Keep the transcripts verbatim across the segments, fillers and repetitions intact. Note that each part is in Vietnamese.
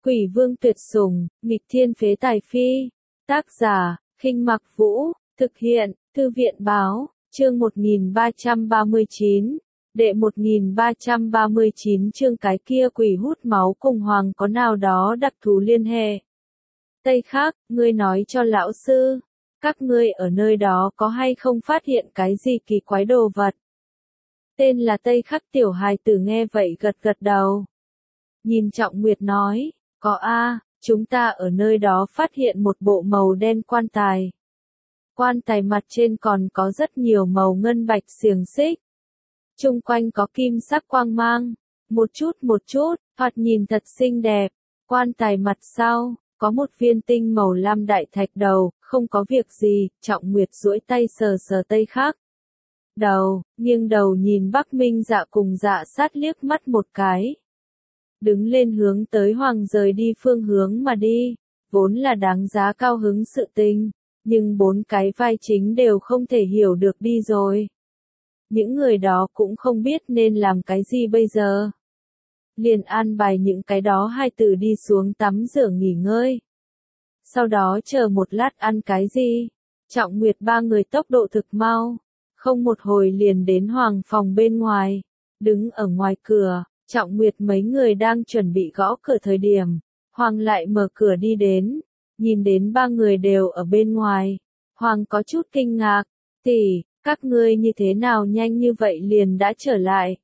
Quỷ vương tuyệt sủng, nghịch thiên phế tài phi. Tác giả, Khinh Mặc Vũ, thực hiện, Thư viện báo, chương một nghìn ba trăm ba mươi chín. Đệ một nghìn ba trăm ba mươi chín chương cái kia quỷ hút máu cùng hoàng có nào đó đặc thù liên hệ. Tây Khác, ngươi nói cho lão sư, các ngươi ở nơi đó có hay không phát hiện cái gì kỳ quái đồ vật? Tên là Tây Khắc tiểu hài tử nghe vậy gật gật đầu. Nhìn Trọng Nguyệt nói, có a, chúng ta ở nơi đó phát hiện một bộ màu đen quan tài. Quan tài mặt trên còn có rất nhiều màu ngân bạch xiềng xích. Trung quanh có kim sắc quang mang, một chút một chút, thoạt nhìn thật xinh đẹp. Quan tài mặt sau, có một viên tinh màu lam đại thạch đầu, không có việc gì, Trọng Nguyệt duỗi tay sờ sờ Tây Khắc đầu, nghiêng đầu nhìn Bắc Minh Dạ cùng Dạ Sát liếc mắt một cái. Đứng lên hướng tới hoàng rời đi phương hướng mà đi, vốn là đáng giá cao hứng sự tình, nhưng bốn cái vai chính đều không thể hiểu được đi rồi. Những người đó cũng không biết nên làm cái gì bây giờ. Liền an bài những cái đó hai tử đi xuống tắm rửa nghỉ ngơi. Sau đó chờ một lát ăn cái gì. Trọng Nguyệt ba người tốc độ thực mau. Không một hồi liền đến hoàng phòng bên ngoài. Đứng ở ngoài cửa, Trọng Nguyệt mấy người đang chuẩn bị gõ cửa thời điểm. Hoàng lại mở cửa đi đến. Nhìn đến ba người đều ở bên ngoài. Hoàng có chút kinh ngạc. Tỷ, các ngươi như thế nào nhanh như vậy liền đã trở lại?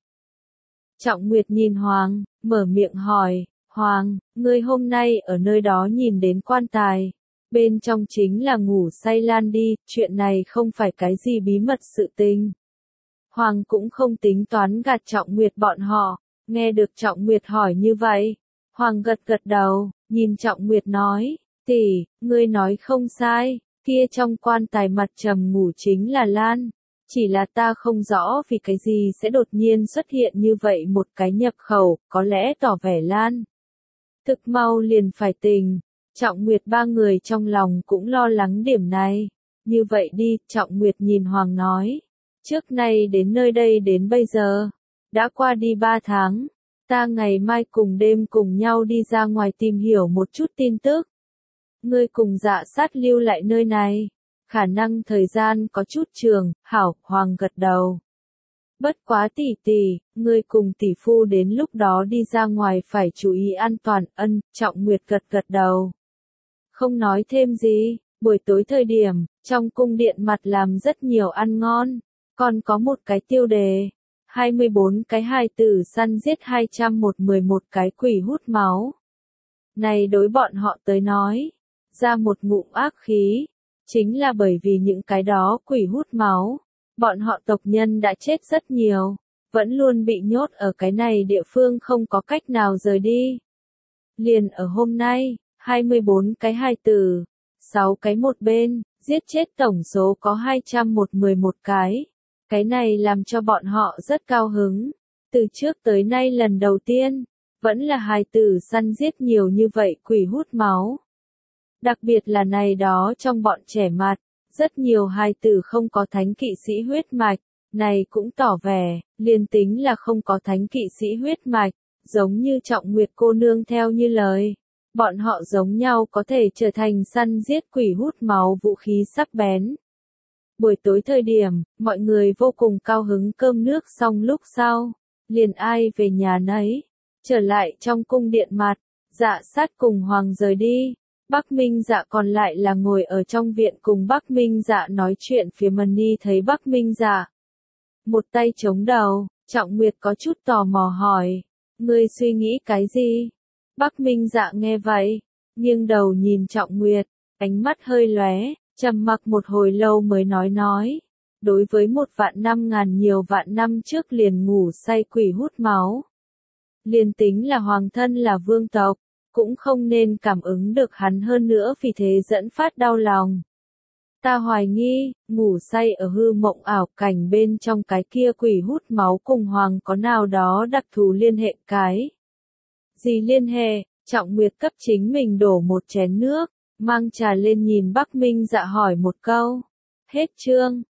Trọng Nguyệt nhìn Hoàng, mở miệng hỏi, Hoàng, ngươi hôm nay ở nơi đó nhìn đến quan tài, bên trong chính là ngủ say Lan đi, chuyện này không phải cái gì bí mật sự tình. Hoàng cũng không tính toán gạt Trọng Nguyệt bọn họ, nghe được Trọng Nguyệt hỏi như vậy, Hoàng gật gật đầu, nhìn Trọng Nguyệt nói, tỷ, ngươi nói không sai, kia trong quan tài mặt trầm ngủ chính là Lan. Chỉ là ta không rõ vì cái gì sẽ đột nhiên xuất hiện như vậy một cái nhập khẩu, có lẽ tỏ vẻ Lan. Thực mau liền phải tình, Trọng Nguyệt ba người trong lòng cũng lo lắng điểm này. Như vậy đi, Trọng Nguyệt nhìn Hoàng nói. Trước nay đến nơi đây đến bây giờ, đã qua đi ba tháng, ta ngày mai cùng đêm cùng nhau đi ra ngoài tìm hiểu một chút tin tức. Ngươi cùng Dạ Sát lưu lại nơi này. Khả năng thời gian có chút trường, hảo, Hoàng gật đầu. Bất quá tỷ tỷ, ngươi cùng tỷ phu đến lúc đó đi ra ngoài phải chú ý an toàn, ân, Trọng Nguyệt gật gật đầu. Không nói thêm gì, buổi tối thời điểm, trong cung điện mặt làm rất nhiều ăn ngon, còn có một cái tiêu đề, hai mươi bốn cái hài tử săn giết hai trăm mười một cái quỷ hút máu. Này đối bọn họ tới nói, ra một ngụm ác khí. Chính là bởi vì những cái đó quỷ hút máu, bọn họ tộc nhân đã chết rất nhiều, vẫn luôn bị nhốt ở cái này địa phương không có cách nào rời đi. Liền ở hôm nay, hai mươi bốn cái hài tử, sáu cái một bên, giết chết tổng số có hai trăm mười một cái. Cái này làm cho bọn họ rất cao hứng. Từ trước tới nay lần đầu tiên, vẫn là hài tử săn giết nhiều như vậy quỷ hút máu. Đặc biệt là này đó trong bọn trẻ mặt, rất nhiều hài tử không có thánh kỵ sĩ huyết mạch, này cũng tỏ vẻ, liền tính là không có thánh kỵ sĩ huyết mạch, giống như Trọng Nguyệt cô nương theo như lời. Bọn họ giống nhau có thể trở thành săn giết quỷ hút máu vũ khí sắc bén. Buổi tối thời điểm, mọi người vô cùng cao hứng cơm nước xong lúc sau, liền ai về nhà nấy, trở lại trong cung điện mặt, Dạ Sát cùng Hoàng rời đi. Bắc Minh Dạ còn lại là ngồi ở trong viện cùng Bắc Minh Dạ nói chuyện phía Mani thấy Bắc Minh Dạ. Một tay chống đầu, Trọng Nguyệt có chút tò mò hỏi, ngươi suy nghĩ cái gì? Bắc Minh Dạ nghe vậy, nghiêng đầu nhìn Trọng Nguyệt, ánh mắt hơi lóe, trầm mặc một hồi lâu mới nói nói. Đối với một vạn năm ngàn nhiều vạn năm trước liền ngủ say quỷ hút máu. Liền tính là hoàng thân là vương tộc. Cũng không nên cảm ứng được hắn hơn nữa vì thế dẫn phát đau lòng. Ta hoài nghi, ngủ say ở hư mộng ảo cảnh bên trong cái kia quỷ hút máu cùng Hoàng có nào đó đặc thù liên hệ cái. Gì liên hệ, Trọng Nguyệt cấp chính mình đổ một chén nước, mang trà lên nhìn Bắc Minh Dạ hỏi một câu. Hết chương.